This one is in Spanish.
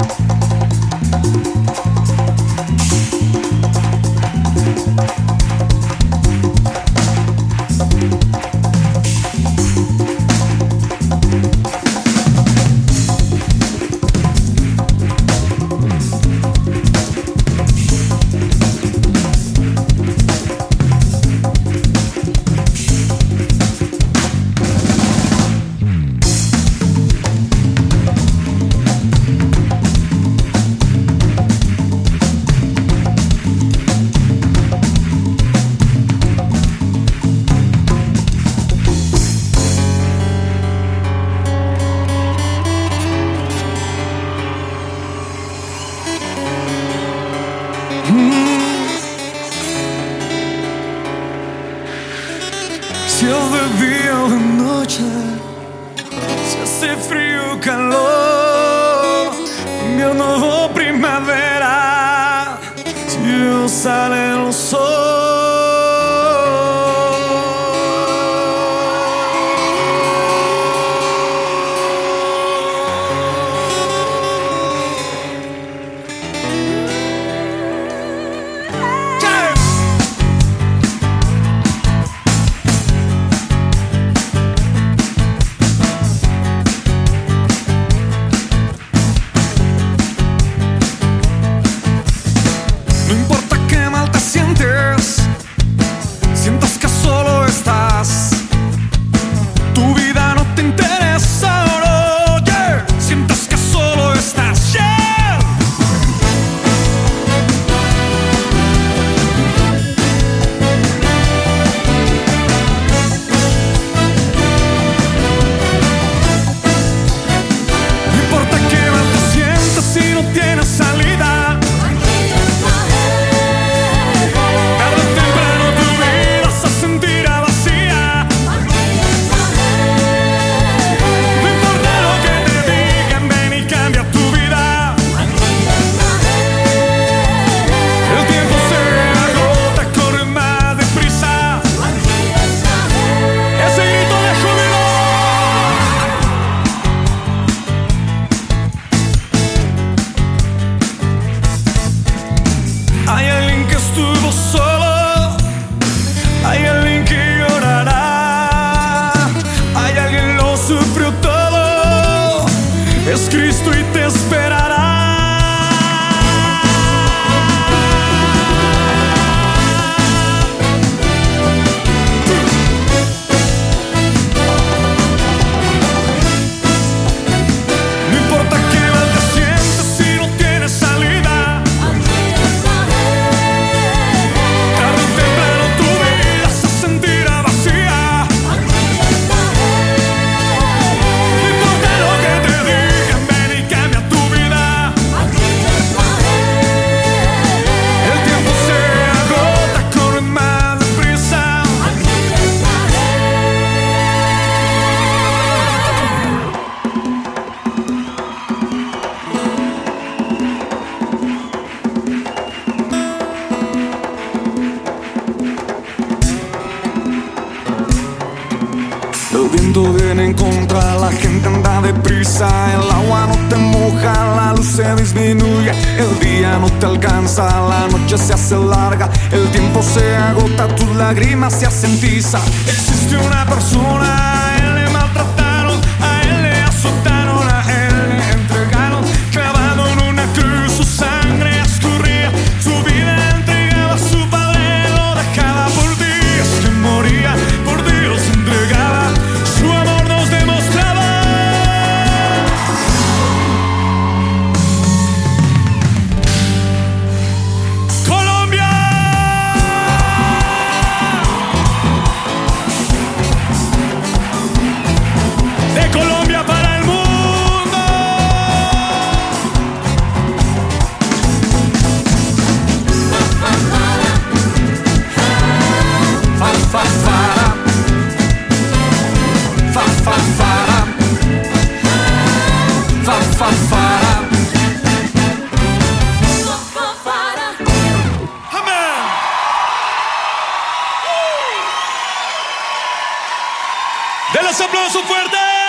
Si es de día o de noche, si hace frío o calor, invierno o primavera, si sale el sol. No importa qué mal te sientes, sientas que solo estás, tu vida no te interesa, no, yeah. Sientas que solo estás, yeah. No importa qué mal te sientas si no tienes salida. Hay alguien que estuvo solo, hay alguien que llorará, hay alguien lo sufrió todo, es Cristo y te esperará. No importa qué mal te sientas si no tienes salida. El viento viene en contra, la gente anda deprisa, el agua no te moja, la luz se disminuye, el día no te alcanza, la noche se hace larga, el tiempo se agota, tus lágrimas se hacen tiza. Existe una persona, a él le maltrataron, a él le azotaron, a él le entregaron, clavado en una cruz, su sangre escurría, su vida entregaba, su padre lo dejaba por ti, es que moría por Dios, entregaba. Su amor nos demostraba. Colombia. De Colombia para el mundo. Fa, fa, fa. Fa fa fara, fa fa fara, fa fara. Amén. ¡De los aplausos fuertes!